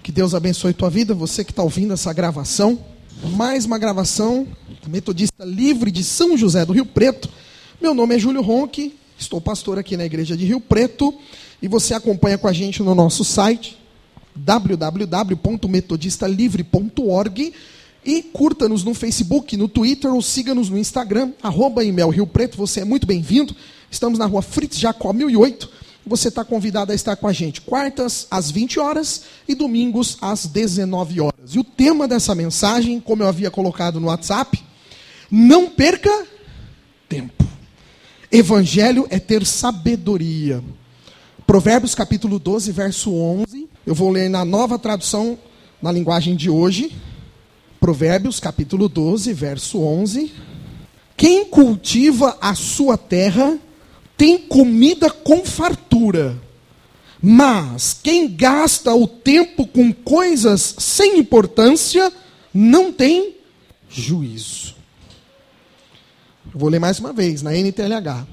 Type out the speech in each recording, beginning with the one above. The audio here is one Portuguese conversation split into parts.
Que Deus abençoe tua vida, você que está ouvindo essa gravação. Mais uma gravação, Metodista Livre de São José do Rio Preto. Meu nome é Júlio Ronque, estou pastor aqui na igreja de Rio Preto. E você acompanha com a gente no nosso site, www.metodistalivre.org. E curta-nos no Facebook, no Twitter, ou siga-nos no Instagram, @imelriopreto. Você é muito bem-vindo. Estamos na rua Fritz Jacó 1008. Você está convidado a estar com a gente quartas às 20 horas e domingos às 19 horas. E o tema dessa mensagem, como eu havia colocado no WhatsApp, não perca tempo. Evangelho é ter sabedoria. Provérbios capítulo 12, verso 11. Eu vou ler na nova tradução, na linguagem de hoje. Provérbios capítulo 12, verso 11. Quem cultiva a sua terra tem comida com fartura, mas quem gasta o tempo com coisas sem importância não tem juízo. Eu vou ler mais uma vez, na NTLH.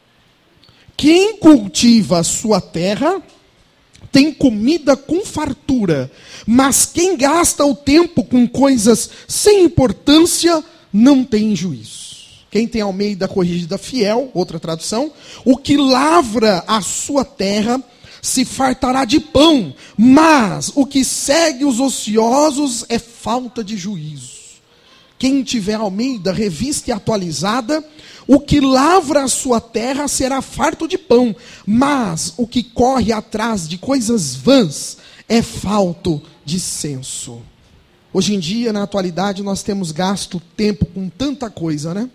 Quem cultiva a sua terra tem comida com fartura, mas quem gasta o tempo com coisas sem importância não tem juízo. Quem tem Almeida Corrigida Fiel, outra tradução, o que lavra a sua terra se fartará de pão, mas o que segue os ociosos é falta de juízo. Quem tiver Almeida Revista e Atualizada, o que lavra a sua terra será farto de pão, mas o que corre atrás de coisas vãs é falto de senso. Hoje em dia, na atualidade, nós temos gasto tempo com tanta coisa, né?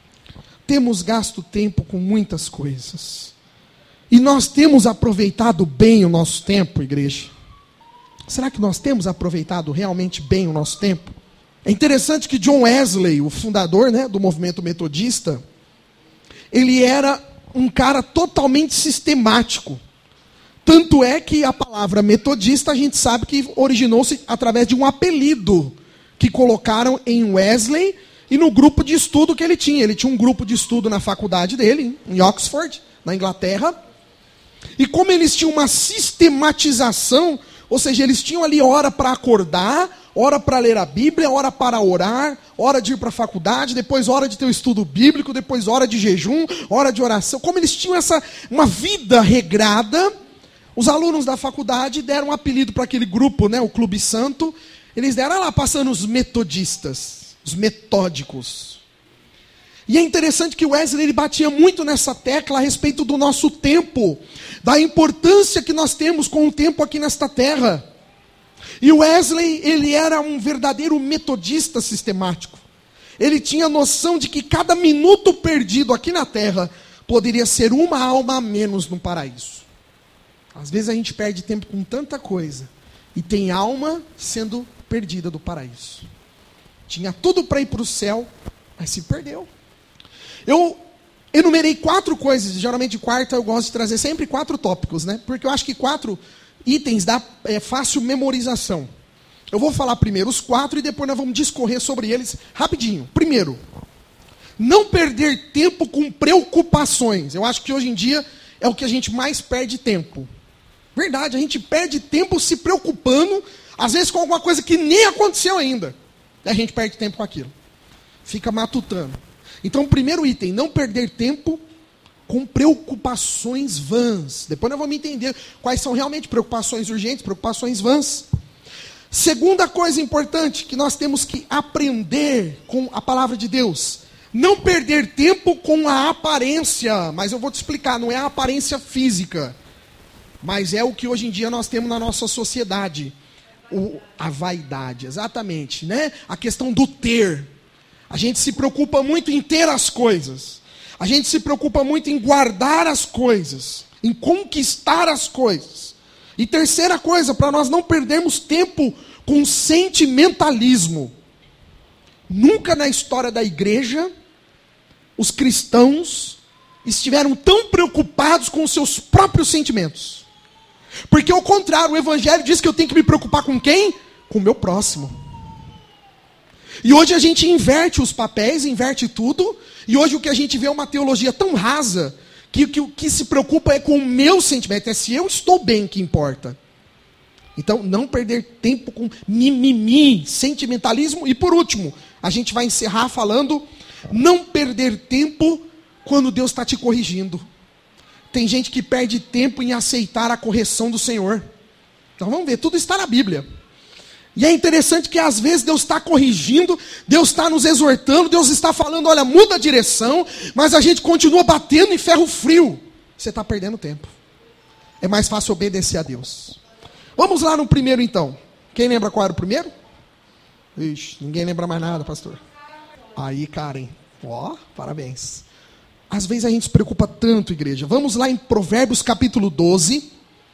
Temos gasto tempo com muitas coisas. E nós temos aproveitado bem o nosso tempo, igreja? Será que nós temos aproveitado realmente bem o nosso tempo? É interessante que John Wesley, o fundador, né, do movimento metodista, ele era um cara totalmente sistemático. Tanto é que a palavra metodista, a gente sabe que originou-se através de um apelido que colocaram em Wesley e no grupo de estudo que ele tinha. Ele tinha um grupo de estudo na faculdade dele, em Oxford, na Inglaterra. E como eles tinham uma sistematização, ou seja, eles tinham ali hora para acordar, hora para ler a Bíblia, hora para orar, hora de ir para a faculdade, depois hora de ter o estudo bíblico, depois hora de jejum, hora de oração. Como eles tinham uma vida regrada, os alunos da faculdade deram um apelido para aquele grupo, né, o Clube Santo. Eles deram lá, passando os metodistas. Os metódicos. E é interessante que Wesley ele batia muito nessa tecla a respeito do nosso tempo, da importância que nós temos com o tempo aqui nesta terra. E Wesley, ele era um verdadeiro metodista sistemático. Ele tinha noção de que cada minuto perdido aqui na terra poderia ser uma alma a menos no paraíso. Às vezes a gente perde tempo com tanta coisa e tem alma sendo perdida do paraíso. Tinha tudo para ir para o céu, mas se perdeu. Eu enumerei 4 coisas. Geralmente, quarta, eu gosto de trazer sempre 4 tópicos, né? Porque eu acho que 4 itens dá fácil memorização. Eu vou falar primeiro os 4 e depois nós vamos discorrer sobre eles rapidinho. Primeiro, não perder tempo com preocupações. Eu acho que hoje em dia é o que a gente mais perde tempo. Verdade, a gente perde tempo se preocupando, às vezes com alguma coisa que nem aconteceu ainda. E a gente perde tempo com aquilo. Fica matutando. Então, primeiro item, não perder tempo com preocupações vãs. Depois nós vamos entender quais são realmente preocupações urgentes, preocupações vãs. Segunda coisa importante que nós temos que aprender com a palavra de Deus. Não perder tempo com a aparência. Mas eu vou te explicar, não é a aparência física. Mas é o que hoje em dia nós temos na nossa sociedade. A vaidade, exatamente, né? A questão do ter. A gente se preocupa muito em ter as coisas. A gente se preocupa muito em guardar as coisas, em conquistar as coisas. E terceira coisa, para nós não perdermos tempo com sentimentalismo. Nunca na história da igreja os cristãos estiveram tão preocupados com os seus próprios sentimentos. Porque ao contrário, o Evangelho diz que eu tenho que me preocupar com quem? Com o meu próximo. E hoje a gente inverte os papéis, inverte tudo. E hoje o que a gente vê é uma teologia tão rasa, que o que se preocupa é com o meu sentimento. É se eu estou bem que importa. Então, não perder tempo com mimimi, sentimentalismo. E por último, a gente vai encerrar falando, não perder tempo quando Deus está te corrigindo. Tem gente que perde tempo em aceitar a correção do Senhor. Então vamos ver, tudo está na Bíblia. E é interessante que às vezes Deus está corrigindo, Deus está nos exortando, Deus está falando, olha, muda a direção, mas a gente continua batendo em ferro frio. Você está perdendo tempo. É mais fácil obedecer a Deus. Vamos lá no primeiro então. Quem lembra qual era o primeiro? Ixi, ninguém lembra mais nada, pastor. Aí, Karen, parabéns. Às vezes a gente se preocupa tanto, igreja. Vamos lá em Provérbios capítulo 12.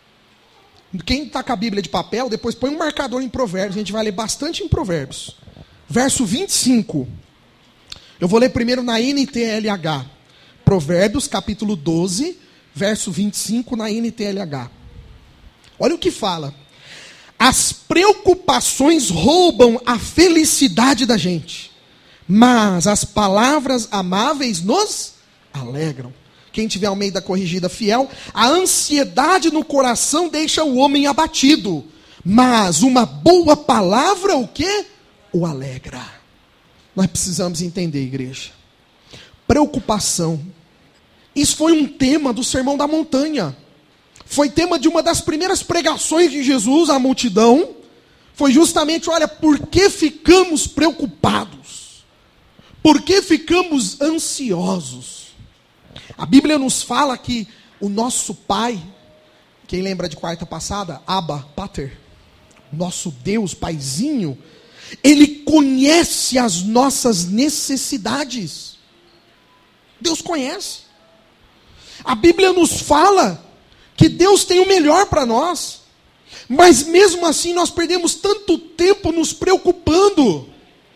Quem está com a Bíblia de papel, depois põe um marcador em Provérbios. A gente vai ler bastante em Provérbios. Verso 25. Eu vou ler primeiro na NTLH. Provérbios capítulo 12, verso 25 na NTLH. Olha o que fala. As preocupações roubam a felicidade da gente, mas as palavras amáveis nos alegram. Quem tiver Almeida Corrigida fiel, a ansiedade no coração deixa o homem abatido, mas uma boa palavra, o quê? O alegra. Nós precisamos entender, igreja. Preocupação. Isso foi um tema do Sermão da Montanha. Foi tema de uma das primeiras pregações de Jesus à multidão. Foi justamente, olha, por que ficamos preocupados? Por que ficamos ansiosos? A Bíblia nos fala que o nosso Pai, quem lembra de quarta passada? Abba, Pater, nosso Deus, Paizinho, Ele conhece as nossas necessidades. Deus conhece. A Bíblia nos fala que Deus tem o melhor para nós, mas mesmo assim nós perdemos tanto tempo nos preocupando,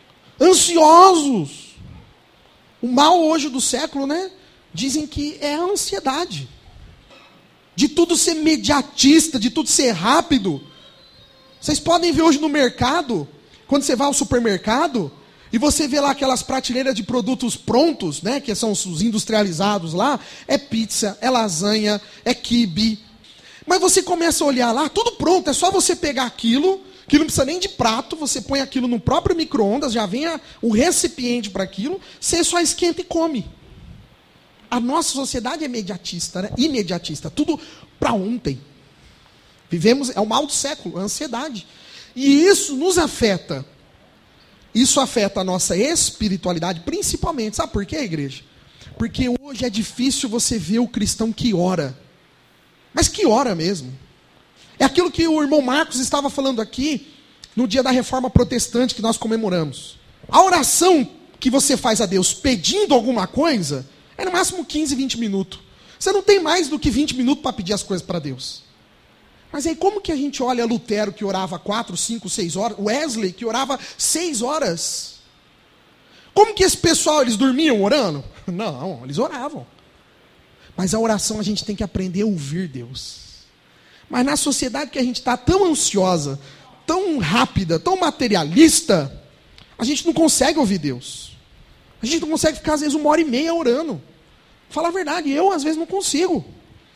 ansiosos. O mal hoje do século, né? Dizem que é a ansiedade, de tudo ser imediatista, de tudo ser rápido. Vocês podem ver hoje no mercado, quando você vai ao supermercado, e você vê lá aquelas prateleiras de produtos prontos, né, que são os industrializados lá, é pizza, é lasanha, é quibe. Mas você começa a olhar lá, tudo pronto, é só você pegar aquilo, que não precisa nem de prato, você põe aquilo no próprio micro-ondas, já vem o recipiente para aquilo, você só esquenta e come. A nossa sociedade é imediatista, né? Imediatista, tudo para ontem. Vivemos, é o mal do século, a ansiedade. E isso nos afeta. Isso afeta a nossa espiritualidade, principalmente. Sabe por quê, igreja? Porque hoje é difícil você ver o cristão que ora. Mas que ora mesmo. É aquilo que o irmão Marcos estava falando aqui, no dia da Reforma Protestante que nós comemoramos. A oração que você faz a Deus pedindo alguma coisa, é no máximo 15, 20 minutos. Você não tem mais do que 20 minutos para pedir as coisas para Deus. Mas aí como que a gente olha Lutero que orava 4, 5, 6 horas, Wesley que orava 6 horas? Como que esse pessoal, eles dormiam orando? Não, eles oravam. Mas a oração a gente tem que aprender a ouvir Deus. Mas na sociedade que a gente está tão ansiosa, tão rápida, tão materialista, a gente não consegue ouvir Deus. A gente não consegue ficar às vezes 1h30 orando. Fala a verdade, eu às vezes não consigo.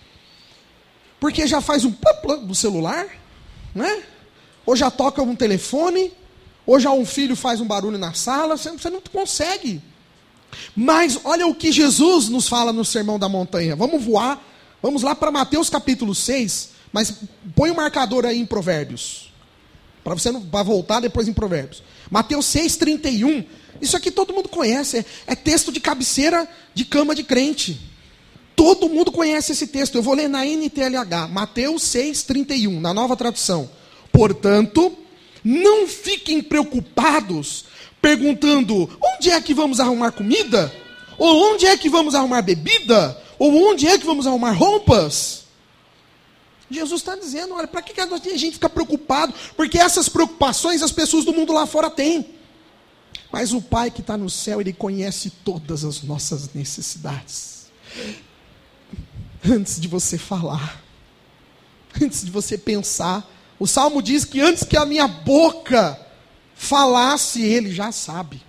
Porque já faz um plá do celular, né? Ou já toca um telefone, ou já um filho faz um barulho na sala, você não consegue. Mas olha o que Jesus nos fala no Sermão da Montanha. Vamos voar, vamos lá para Mateus capítulo 6, mas põe o marcador aí em Provérbios. Para você não vai voltar depois em Provérbios. Mateus 6:31. Isso aqui todo mundo conhece, é texto de cabeceira de cama de crente. Todo mundo conhece esse texto. Eu vou ler na NTLH, Mateus 6:31, na Nova Tradução. Portanto, não fiquem preocupados, perguntando, onde é que vamos arrumar comida? Ou onde é que vamos arrumar bebida? Ou onde é que vamos arrumar roupas? Jesus está dizendo, olha, para que a gente fica preocupado? Porque essas preocupações as pessoas do mundo lá fora têm. Mas o Pai que está no céu, Ele conhece todas as nossas necessidades. Antes de você falar, antes de você pensar, o Salmo diz que antes que a minha boca falasse, Ele já sabe.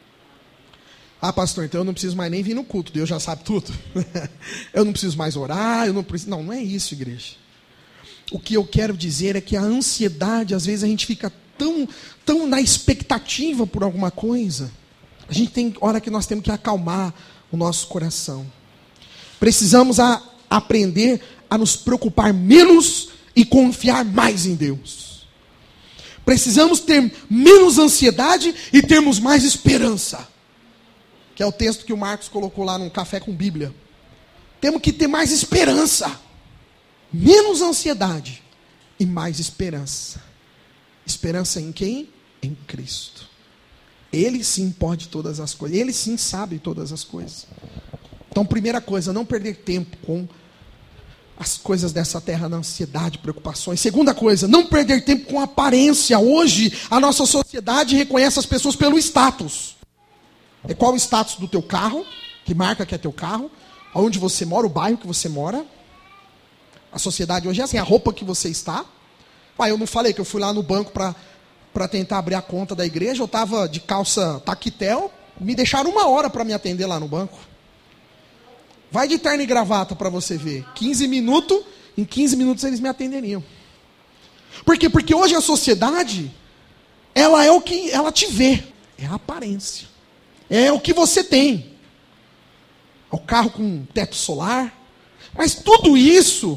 Ah, pastor, então eu não preciso mais nem vir no culto, Deus já sabe tudo. Eu não preciso mais orar, eu não preciso... Não, não é isso, igreja. O que eu quero dizer é que a ansiedade, às vezes a gente fica tão na expectativa por alguma coisa. A gente tem hora que nós temos que acalmar o nosso coração. Precisamos aprender a nos preocupar menos e confiar mais em Deus. Precisamos ter menos ansiedade e termos mais esperança. Que é o texto que o Marcos colocou lá no Café com Bíblia. Temos que ter mais esperança. Menos ansiedade e mais esperança. Esperança em quem? Em Cristo. Ele sim pode todas as coisas. Ele sim sabe todas as coisas. Então, primeira coisa, não perder tempo com as coisas dessa terra, na ansiedade, preocupações. Segunda coisa, não perder tempo com aparência. Hoje, a nossa sociedade reconhece as pessoas pelo status. É qual o status do teu carro, que marca que é teu carro, aonde você mora, o bairro que você mora. A sociedade hoje é assim, a roupa que você está. Eu não falei que eu fui lá no banco para tentar abrir a conta da igreja, eu estava de calça taquetel, me deixaram 1 hora para me atender lá no banco. Vai de terno e gravata para você ver. 15 minutos, em 15 minutos eles me atenderiam. Por quê? Porque hoje a sociedade, ela é o que ela te vê. É a aparência. É o que você tem. É o carro com teto solar. Mas tudo isso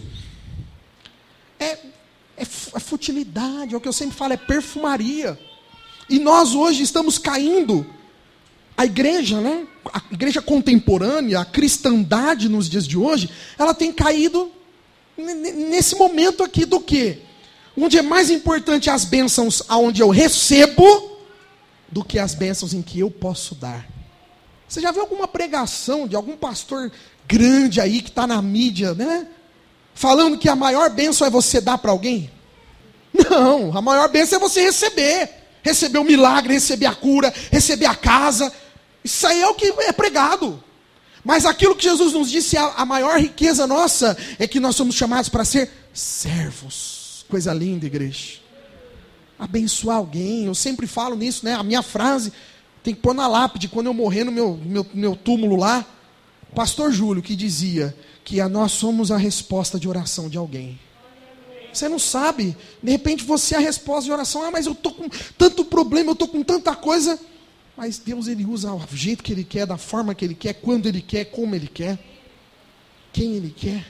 é futilidade. É o que eu sempre falo, é perfumaria. E nós hoje estamos caindo. A igreja, né? A igreja contemporânea, a cristandade nos dias de hoje, ela tem caído nesse momento aqui do quê? Onde é mais importante as bênçãos aonde eu recebo do que as bênçãos em que eu posso dar. Você já viu alguma pregação de algum pastor grande aí que está na mídia, né? Falando que a maior bênção é você dar para alguém? Não, a maior bênção é você receber. Receber o milagre, receber a cura, receber a casa. Isso aí é o que é pregado. Mas aquilo que Jesus nos disse, a maior riqueza nossa, é que nós somos chamados para ser servos. Coisa linda, igreja. Abençoar alguém. Eu sempre falo nisso, né? A minha frase tem que pôr na lápide. Quando eu morrer no meu túmulo lá, pastor Júlio que dizia que nós somos a resposta de oração de alguém. Você não sabe. De repente você é a resposta de oração. Mas eu estou com tanto problema, eu estou com tanta coisa. Mas Deus, Ele usa o jeito que Ele quer, da forma que Ele quer, quando Ele quer, como Ele quer, quem Ele quer.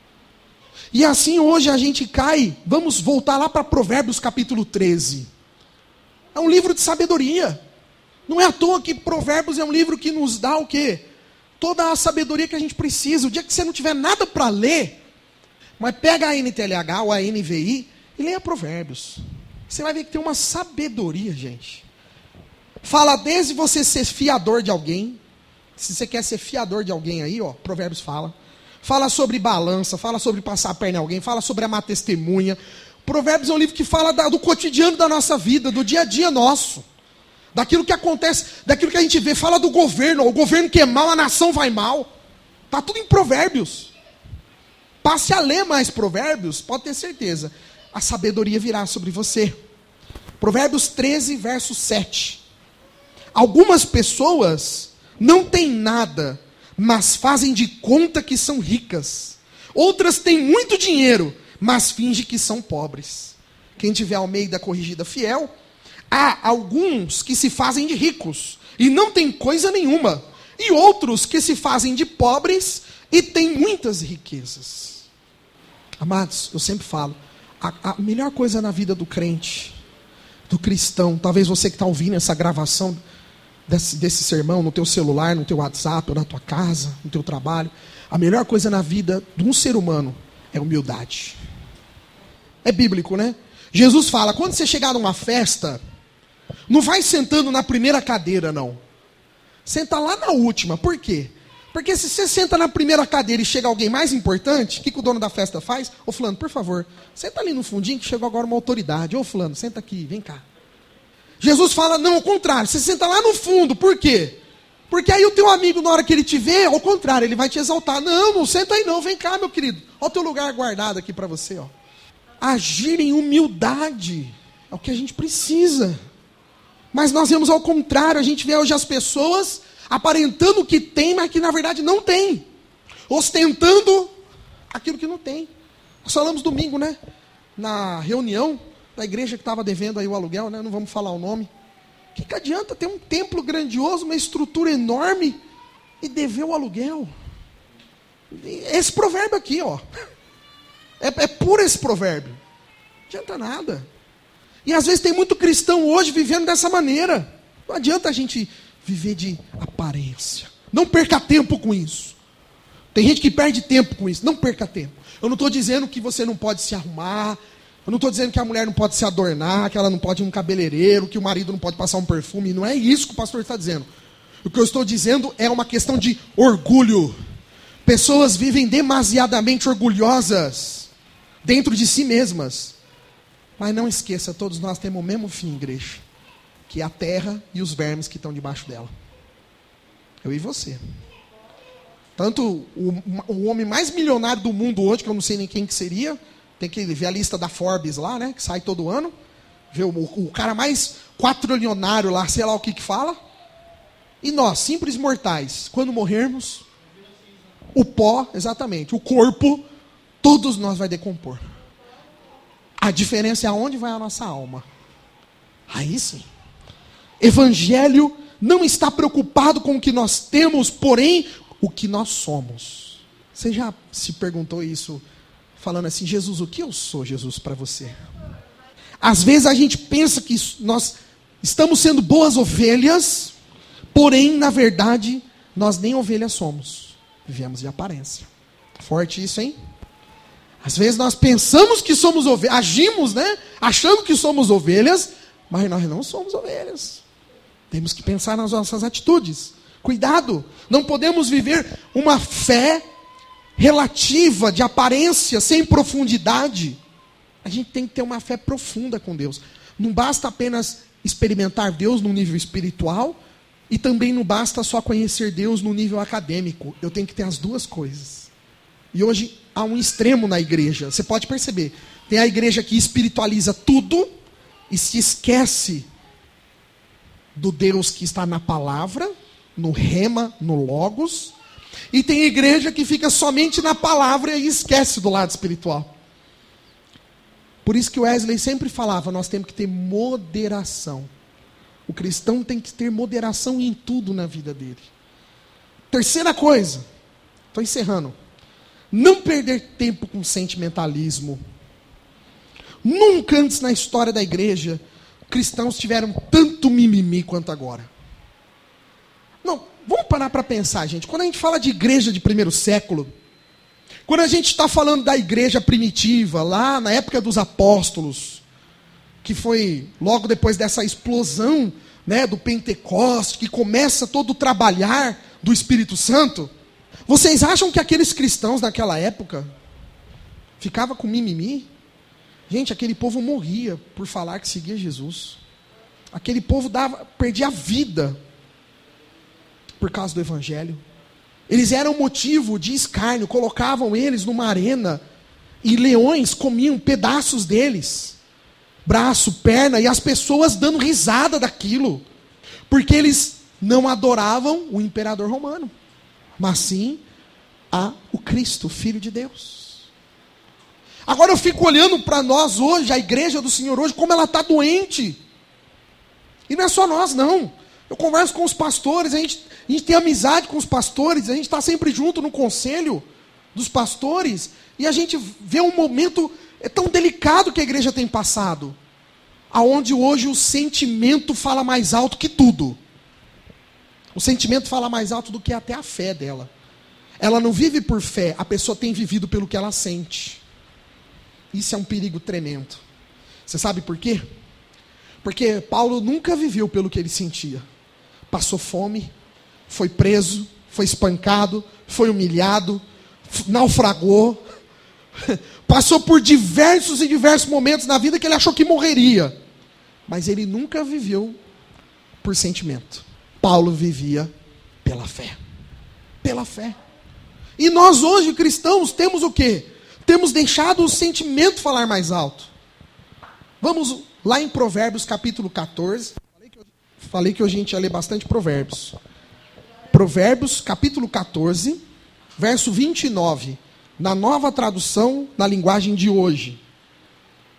E assim hoje a gente cai, vamos voltar lá para Provérbios capítulo 13. É um livro de sabedoria. Não é à toa que Provérbios é um livro que nos dá o quê? Toda a sabedoria que a gente precisa. O dia que você não tiver nada para ler, mas pega a NTLH ou a NVI e leia Provérbios. Você vai ver que tem uma sabedoria, gente. Fala desde você ser fiador de alguém. Se você quer ser fiador de alguém aí, ó, Provérbios fala. Fala sobre balança, fala sobre passar a perna em alguém, fala sobre amar testemunha. Provérbios é um livro que fala do cotidiano da nossa vida, do dia a dia nosso. Daquilo que acontece, daquilo que a gente vê. Fala do governo, o governo que é mau, a nação vai mal. Está tudo em Provérbios. Passe a ler mais Provérbios, pode ter certeza. A sabedoria virá sobre você. Provérbios 13, verso 7. Algumas pessoas não têm nada, mas fazem de conta que são ricas. Outras têm muito dinheiro, mas fingem que são pobres. Quem tiver Almeida Corrigida Fiel, há alguns que se fazem de ricos e não têm coisa nenhuma. E outros que se fazem de pobres e têm muitas riquezas. Amados, eu sempre falo, a melhor coisa na vida do crente, do cristão, talvez você que está ouvindo essa gravação desse sermão no teu celular, no teu WhatsApp, ou na tua casa, no teu trabalho, a melhor coisa na vida de um ser humano é humildade. É bíblico, né? Jesus fala, quando você chegar numa festa, não vai sentando na primeira cadeira, não. Senta lá na última. Por quê? Porque se você senta na primeira cadeira e chega alguém mais importante, o que o dono da festa faz? Ô fulano, por favor, senta ali no fundinho que chegou agora uma autoridade. Ô fulano, senta aqui, vem cá. Jesus fala, não, ao contrário, você senta lá no fundo, por quê? Porque aí o teu amigo, na hora que ele te vê, ao contrário, ele vai te exaltar. Não, não senta aí não, vem cá, meu querido. Olha o teu lugar guardado aqui para você, ó. Agir em humildade é o que a gente precisa. Mas nós vemos ao contrário, a gente vê hoje as pessoas aparentando que tem, mas que na verdade não tem. Ostentando aquilo que não tem. Nós falamos domingo, né? na reunião da igreja que estava devendo aí o aluguel, né? Não vamos falar o nome. O que adianta ter um templo grandioso, uma estrutura enorme e dever o aluguel? Esse provérbio aqui, ó. É puro esse provérbio. Não adianta nada. E às vezes tem muito cristão hoje vivendo dessa maneira. Não adianta a gente viver de aparência. Não perca tempo com isso. Tem gente que perde tempo com isso. Não perca tempo. Eu não estou dizendo que você não pode se arrumar. Eu não estou dizendo que a mulher não pode se adornar, que ela não pode ir num cabeleireiro, que o marido não pode passar um perfume. Não é isso que o pastor está dizendo. O que eu estou dizendo é uma questão de orgulho. Pessoas vivem demasiadamente orgulhosas dentro de si mesmas. Mas não esqueça, todos nós temos o mesmo fim, igreja. Que é a terra e os vermes que estão debaixo dela. Eu e você. Tanto o homem mais milionário do mundo hoje, que eu não sei nem quem que seria, tem que ver a lista da Forbes lá, né, que sai todo ano, ver o cara mais quatrilionário lá, sei lá o que fala. E nós, simples mortais, quando morrermos, o pó, exatamente, o corpo, todos nós vai decompor. A diferença é aonde vai a nossa alma. Aí sim. Evangelho não está preocupado com o que nós temos, porém, o que nós somos. Você já se perguntou isso, falando assim, Jesus, o que eu sou, Jesus, para você? Às vezes a gente pensa que nós estamos sendo boas ovelhas, porém, na verdade, nós nem ovelhas somos. Vivemos de aparência. Forte isso, hein? Às vezes nós pensamos que somos ovelhas, agimos, né? Achando que somos ovelhas, mas nós não somos ovelhas. Temos que pensar nas nossas atitudes. Cuidado, não podemos viver uma fé relativa, de aparência, sem profundidade. A gente tem que ter uma fé profunda com Deus. Não basta apenas experimentar Deus no nível espiritual, e também não basta só conhecer Deus no nível acadêmico. Eu tenho que ter as duas coisas. E hoje há um extremo na igreja. Você pode perceber. Tem a igreja que espiritualiza tudo e se esquece do Deus que está na palavra, no rema, no logos. E tem igreja que fica somente na palavra e esquece do lado espiritual. Por isso que o Wesley sempre falava, nós temos que ter moderação. O cristão tem que ter moderação em tudo na vida dele. Terceira coisa, estou encerrando. Não perder tempo com sentimentalismo. Nunca antes na história da igreja, cristãos tiveram tanto mimimi quanto agora. Não, vamos parar para pensar, gente. Quando a gente fala de igreja de primeiro século, quando a gente está falando da igreja primitiva, lá na época dos apóstolos, que foi logo depois dessa explosão, né, do Pentecoste, que começa todo o trabalhar do Espírito Santo, vocês acham que aqueles cristãos naquela época ficavam com mimimi? Gente, aquele povo morria por falar que seguia Jesus. Aquele povo perdia a vida por causa do Evangelho. Eles eram motivo de escárnio, colocavam eles numa arena e leões comiam pedaços deles, braço, perna, e as pessoas dando risada daquilo, porque eles não adoravam o imperador romano, mas sim o Cristo, o Filho de Deus. Agora eu fico olhando para nós hoje, a igreja do Senhor hoje, como ela está doente. E não é só nós, não. Eu converso com os pastores, a gente tem amizade com os pastores, a gente está sempre junto no conselho dos pastores, e a gente vê um momento tão delicado que a igreja tem passado, aonde hoje o sentimento fala mais alto que tudo. O sentimento fala mais alto do que até a fé dela. Ela não vive por fé, a pessoa tem vivido pelo que ela sente. Isso é um perigo tremendo. Você sabe por quê? Porque Paulo nunca viveu pelo que ele sentia. Passou fome, foi preso, foi espancado, foi humilhado, naufragou, passou por diversos e diversos momentos na vida que ele achou que morreria. Mas ele nunca viveu por sentimento. Paulo vivia pela fé. Pela fé. E nós hoje, cristãos, temos o quê? Temos deixado o sentimento falar mais alto. Vamos lá em Provérbios capítulo 14. Falei que hoje a gente ia ler bastante Provérbios. Provérbios capítulo 14, verso 29. Na nova tradução, na linguagem de hoje.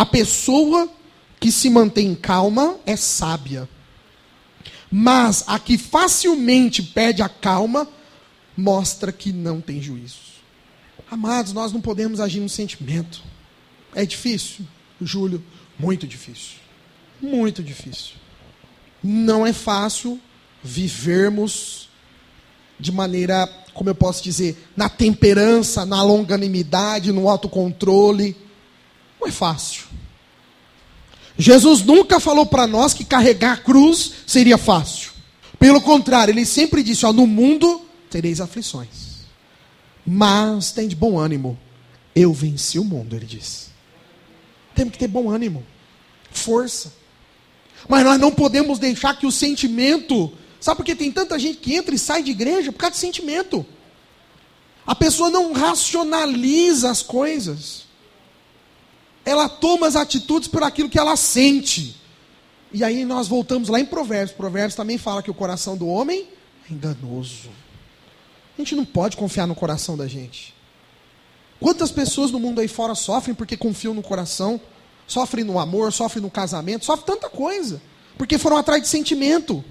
A pessoa que se mantém calma é sábia. Mas a que facilmente perde a calma, mostra que não tem juízo. Amados, nós não podemos agir no sentimento. É difícil, Júlio, muito difícil. Muito difícil. Não é fácil vivermos de maneira, como eu posso dizer, na temperança, na longanimidade, no autocontrole. Não é fácil. Jesus nunca falou para nós que carregar a cruz seria fácil. Pelo contrário, ele sempre disse, no mundo tereis aflições. Mas tem de bom ânimo. Eu venci o mundo, ele disse. Temos que ter bom ânimo. Força. Mas nós não podemos deixar que o sentimento... Sabe por que tem tanta gente que entra e sai de igreja? Por causa de sentimento. A pessoa não racionaliza as coisas. Ela toma as atitudes por aquilo que ela sente. E aí nós voltamos lá em Provérbios. Provérbios também fala que o coração do homem é enganoso. A gente não pode confiar no coração da gente. Quantas pessoas no mundo aí fora sofrem porque confiam no coração? Sofrem no amor, sofrem no casamento, sofrem tanta coisa. Porque foram atrás de sentimento.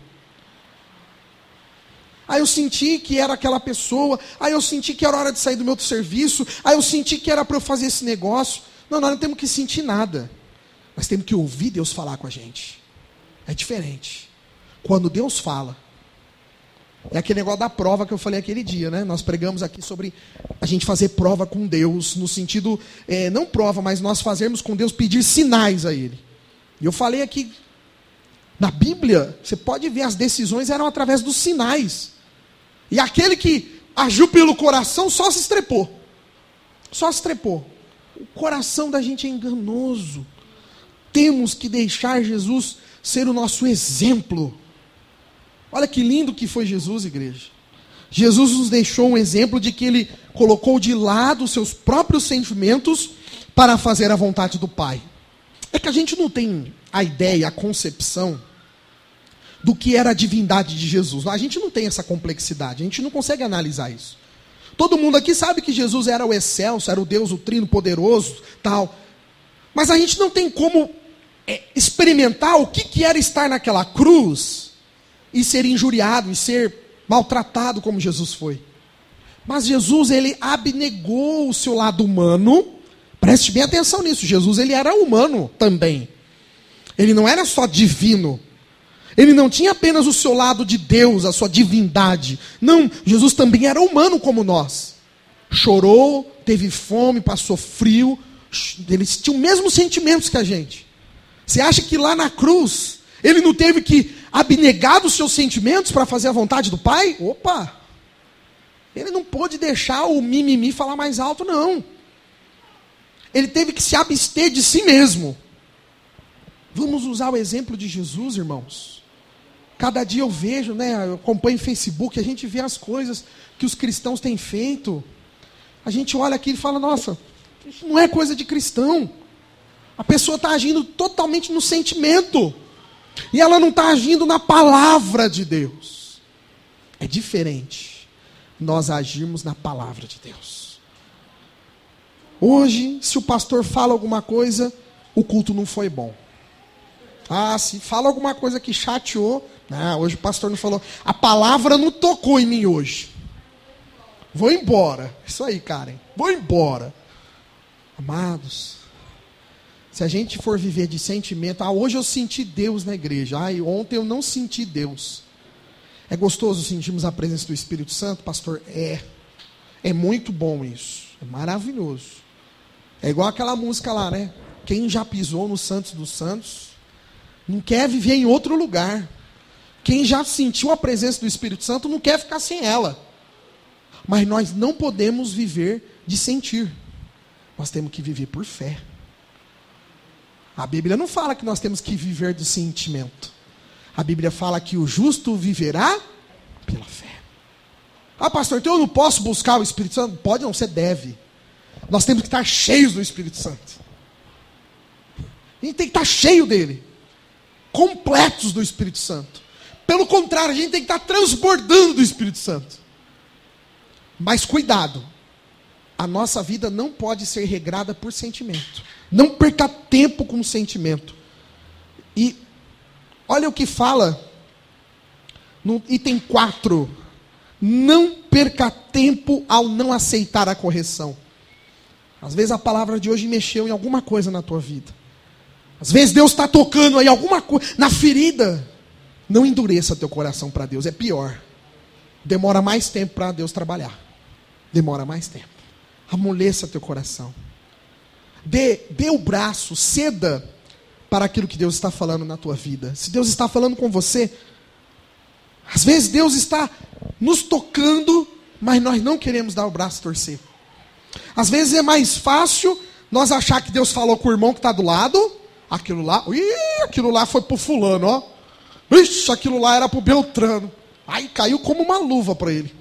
Aí eu senti que era aquela pessoa. Aí eu senti que era hora de sair do meu serviço. Aí eu senti que era para eu fazer esse negócio. Não, nós não temos que sentir nada. Nós temos que ouvir Deus falar com a gente. É diferente. Quando Deus fala, é aquele negócio da prova que eu falei aquele dia, né? Nós pregamos aqui sobre a gente fazer prova com Deus, no sentido, não prova, mas nós fazermos com Deus, pedir sinais a Ele. E eu falei aqui, na Bíblia, você pode ver, as decisões eram através dos sinais. E aquele que agiu pelo coração só se estrepou. Só se estrepou. O coração da gente é enganoso. Temos que deixar Jesus ser o nosso exemplo. Olha que lindo que foi Jesus, igreja. Jesus nos deixou um exemplo de que Ele colocou de lado os seus próprios sentimentos para fazer a vontade do Pai. É que a gente não tem a ideia, a concepção do que era a divindade de Jesus. A gente não tem essa complexidade, a gente não consegue analisar isso. Todo mundo aqui sabe que Jesus era o excelso, era o Deus, o Trino poderoso, tal. Mas a gente não tem como experimentar o que era estar naquela cruz e ser injuriado, e ser maltratado como Jesus foi. Mas Jesus, ele abnegou o seu lado humano. Preste bem atenção nisso. Jesus, ele era humano também. Ele não era só divino. Ele não tinha apenas o seu lado de Deus, a sua divindade. Não, Jesus também era humano como nós. Chorou, teve fome, passou frio. Eles tinham os mesmos sentimentos que a gente. Você acha que lá na cruz, ele não teve que abnegar dos seus sentimentos para fazer a vontade do Pai? Opa! Ele não pôde deixar o mimimi falar mais alto, não. Ele teve que se abster de si mesmo. Vamos usar o exemplo de Jesus, irmãos. Cada dia eu vejo, eu acompanho o Facebook, a gente vê as coisas que os cristãos têm feito. A gente olha aqui e fala, nossa, isso não é coisa de cristão. A pessoa está agindo totalmente no sentimento. E ela não está agindo na palavra de Deus. É diferente nós agirmos na palavra de Deus. Hoje, se o pastor fala alguma coisa, o culto não foi bom. Se fala alguma coisa que chateou, hoje o pastor não falou, a palavra não tocou em mim hoje. Vou embora. Isso aí, Karen. Vou embora. Amados, se a gente for viver de sentimento, hoje eu senti Deus na igreja, ontem eu não senti Deus. É gostoso sentirmos a presença do Espírito Santo, pastor? É muito bom isso, é maravilhoso. É igual aquela música lá, né? Quem já pisou no Santos dos Santos, não quer viver em outro lugar. Quem já sentiu a presença do Espírito Santo, não quer ficar sem ela. Mas nós não podemos viver de sentir. Nós temos que viver por fé. A Bíblia não fala que nós temos que viver do sentimento. A Bíblia fala que o justo viverá pela fé. Pastor, então eu não posso buscar o Espírito Santo? Pode não, você deve. Nós temos que estar cheios do Espírito Santo. A gente tem que estar cheio dele. Completos do Espírito Santo. Pelo contrário, a gente tem que estar transbordando do Espírito Santo. Mas cuidado. A nossa vida não pode ser regrada por sentimento. Não perca tempo com o sentimento. E olha o que fala no item 4. Não perca tempo ao não aceitar a correção. Às vezes a palavra de hoje mexeu em alguma coisa na tua vida. Às vezes Deus está tocando aí alguma coisa na ferida. Não endureça teu coração para Deus, é pior. Demora mais tempo para Deus trabalhar. Demora mais tempo. Amoleça teu coração. Dê o braço, ceda para aquilo que Deus está falando na tua vida. Se Deus está falando com você, às vezes Deus está nos tocando, mas nós não queremos dar o braço a torcer. Às vezes é mais fácil nós achar que Deus falou com o irmão que está do lado. Aquilo lá foi para o fulano, ó. Ixi, aquilo lá era para o Beltrano. Aí caiu como uma luva para ele.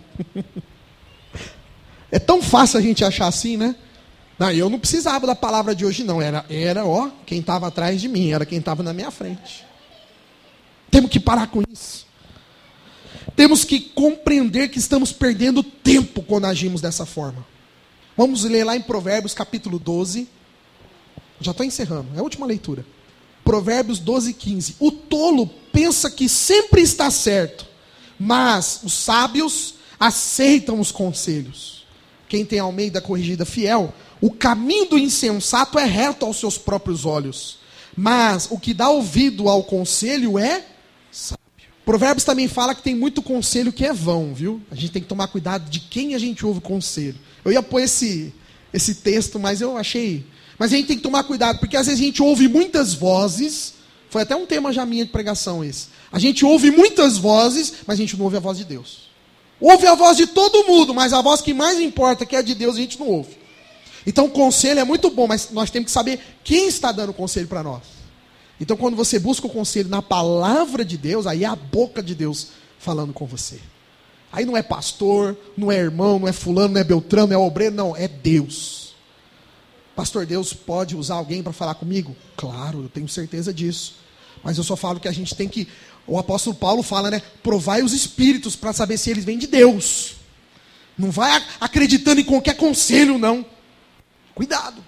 É tão fácil a gente achar assim, né? Não, eu não precisava da palavra de hoje, não. Era quem estava atrás de mim, era quem estava na minha frente. Temos que parar com isso. Temos que compreender que estamos perdendo tempo quando agimos dessa forma. Vamos ler lá em Provérbios capítulo 12. Já estou encerrando, é a última leitura. Provérbios 12, 15. O tolo pensa que sempre está certo, mas os sábios aceitam os conselhos. Quem tem Almeida Corrigida Fiel, o caminho do insensato é reto aos seus próprios olhos, mas o que dá ouvido ao conselho é sábio. Provérbios também fala que tem muito conselho que é vão, viu? A gente tem que tomar cuidado de quem a gente ouve conselho. Eu ia pôr esse texto, mas eu achei... Mas a gente tem que tomar cuidado, porque às vezes a gente ouve muitas vozes. Foi até um tema já minha de pregação esse. A gente ouve muitas vozes, mas a gente não ouve a voz de Deus. Ouve a voz de todo mundo, mas a voz que mais importa, que é a de Deus, a gente não ouve. Então o conselho é muito bom, mas nós temos que saber quem está dando o conselho para nós. Então quando você busca o conselho na palavra de Deus, aí é a boca de Deus falando com você. Aí não é pastor, não é irmão, não é fulano, não é beltrano, não é obreiro, não, é Deus. Pastor, Deus pode usar alguém para falar comigo? Claro, eu tenho certeza disso. Mas eu só falo que a gente tem que... O apóstolo Paulo fala, né? Provai os espíritos para saber se eles vêm de Deus. Não vai acreditando em qualquer conselho, não. Cuidado.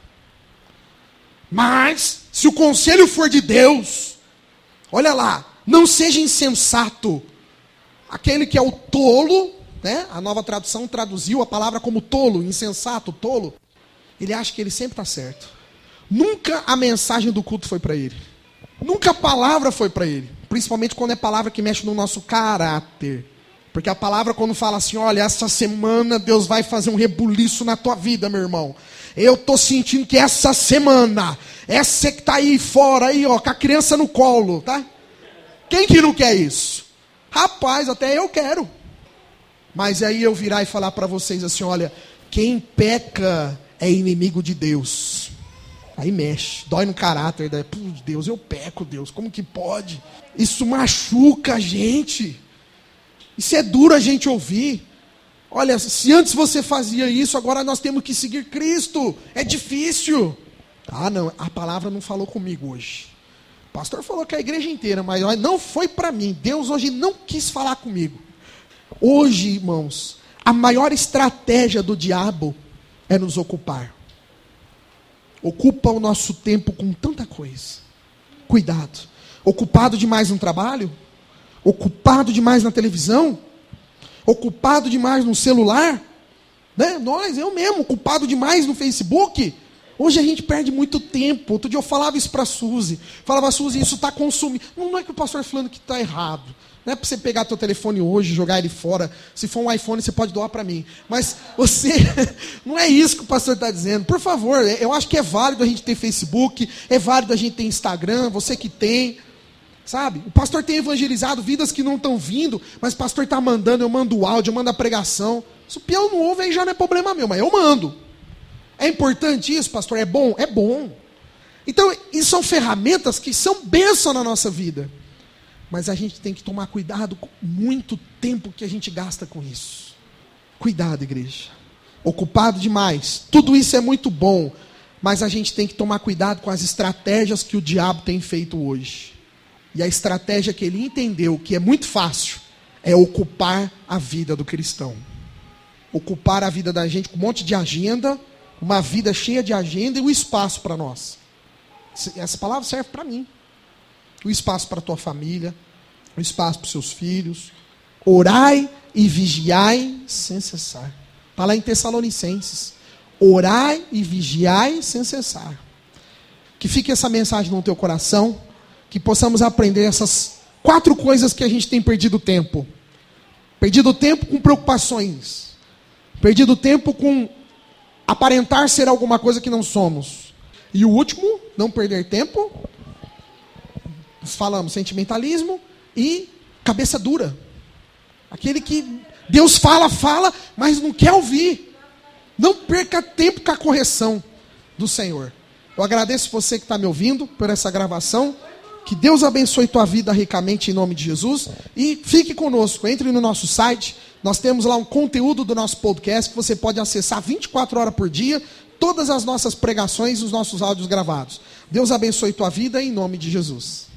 Mas, se o conselho for de Deus, olha lá, não seja insensato. Aquele que é o tolo, né? A Nova Tradução traduziu a palavra como tolo, insensato, tolo. Ele acha que ele sempre está certo. Nunca a mensagem do culto foi para ele. Nunca a palavra foi para ele. Principalmente quando é palavra que mexe no nosso caráter. Porque a palavra quando fala assim, olha, essa semana Deus vai fazer um rebuliço na tua vida, meu irmão. Eu estou sentindo que essa semana, essa que está aí fora, aí, ó, com a criança no colo, tá? Quem que não quer isso? Rapaz, até eu quero. Mas aí eu virar e falar para vocês assim, olha, quem peca... é inimigo de Deus. Aí mexe, dói no caráter. Deus, eu peco, Deus, como que pode? Isso machuca a gente. Isso é duro a gente ouvir. Olha, se antes você fazia isso, agora nós temos que seguir Cristo. É difícil. Ah, não, a palavra não falou comigo hoje. O pastor falou que a igreja inteira, mas não foi para mim. Deus hoje não quis falar comigo. Hoje, irmãos, a maior estratégia do diabo é nos ocupar. Ocupa o nosso tempo com tanta coisa. Cuidado. Ocupado demais no trabalho? Ocupado demais na televisão? Ocupado demais no celular? Né? Eu mesmo, ocupado demais no Facebook? Hoje a gente perde muito tempo. Outro dia eu falava isso para a Suzy. Falava, Suzy, isso está consumindo. Não é que o pastor falando que está errado. Não é para você pegar teu telefone hoje e jogar ele fora. Se for um iPhone, você pode doar para mim. Mas você... não é isso que o pastor está dizendo. Por favor, eu acho que é válido a gente ter Facebook. É válido a gente ter Instagram. Você que tem. Sabe? O pastor tem evangelizado vidas que não estão vindo. Mas o pastor está mandando. Eu mando o áudio, eu mando a pregação. Se o peão não ouve, aí já não é problema meu. Mas eu mando. É importante isso, pastor? É bom? É bom. Então, isso são ferramentas que são bênção na nossa vida. Mas a gente tem que tomar cuidado com muito tempo que a gente gasta com isso. Cuidado, igreja. Ocupado demais. Tudo isso é muito bom. Mas a gente tem que tomar cuidado com as estratégias que o diabo tem feito hoje. E a estratégia que ele entendeu, que é muito fácil, é ocupar a vida do cristão. Ocupar a vida da gente com um monte de agenda, uma vida cheia de agenda e um espaço para nós. Essa palavra serve para mim. O espaço para a tua família, o espaço para os seus filhos. Orai e vigiai sem cessar. Está lá em Tessalonicenses. Orai e vigiai sem cessar. Que fique essa mensagem no teu coração. Que possamos aprender essas 4 coisas que a gente tem perdido tempo. Perdido tempo com preocupações. Perdido tempo com aparentar ser alguma coisa que não somos. E o último, não perder tempo. Nós falamos sentimentalismo e cabeça dura. Aquele que Deus fala, mas não quer ouvir. Não perca tempo com a correção do Senhor. Eu agradeço você que está me ouvindo por essa gravação. Que Deus abençoe tua vida ricamente em nome de Jesus. E fique conosco, entre no nosso site. Nós temos lá um conteúdo do nosso podcast que você pode acessar 24 horas por dia. Todas as nossas pregações e os nossos áudios gravados. Deus abençoe tua vida em nome de Jesus.